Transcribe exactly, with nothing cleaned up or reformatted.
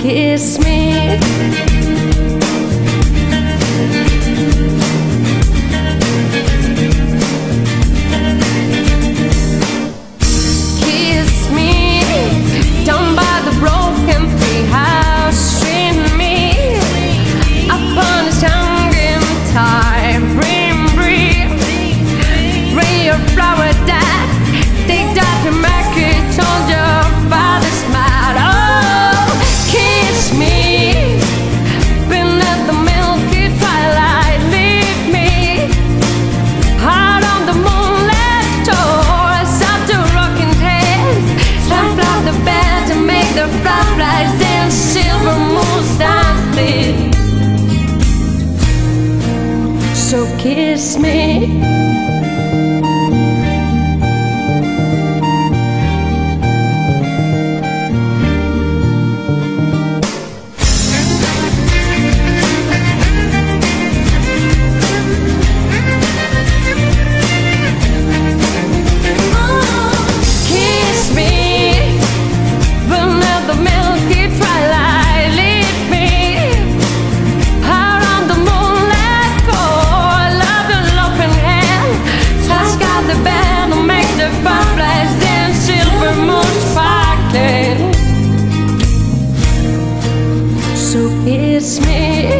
kiss me. Kiss me down by the broken tree house. String me upon the hanging tide. Bring, bring, bring your flower that they died to make it on your father's smile. Oh, kiss me beneath the milky twilight. Lead me out on the moonlit shores of the rocking hills. Lamp out the bed and make the fireflies dance. Silver moons dancing. So kiss me. So kiss me.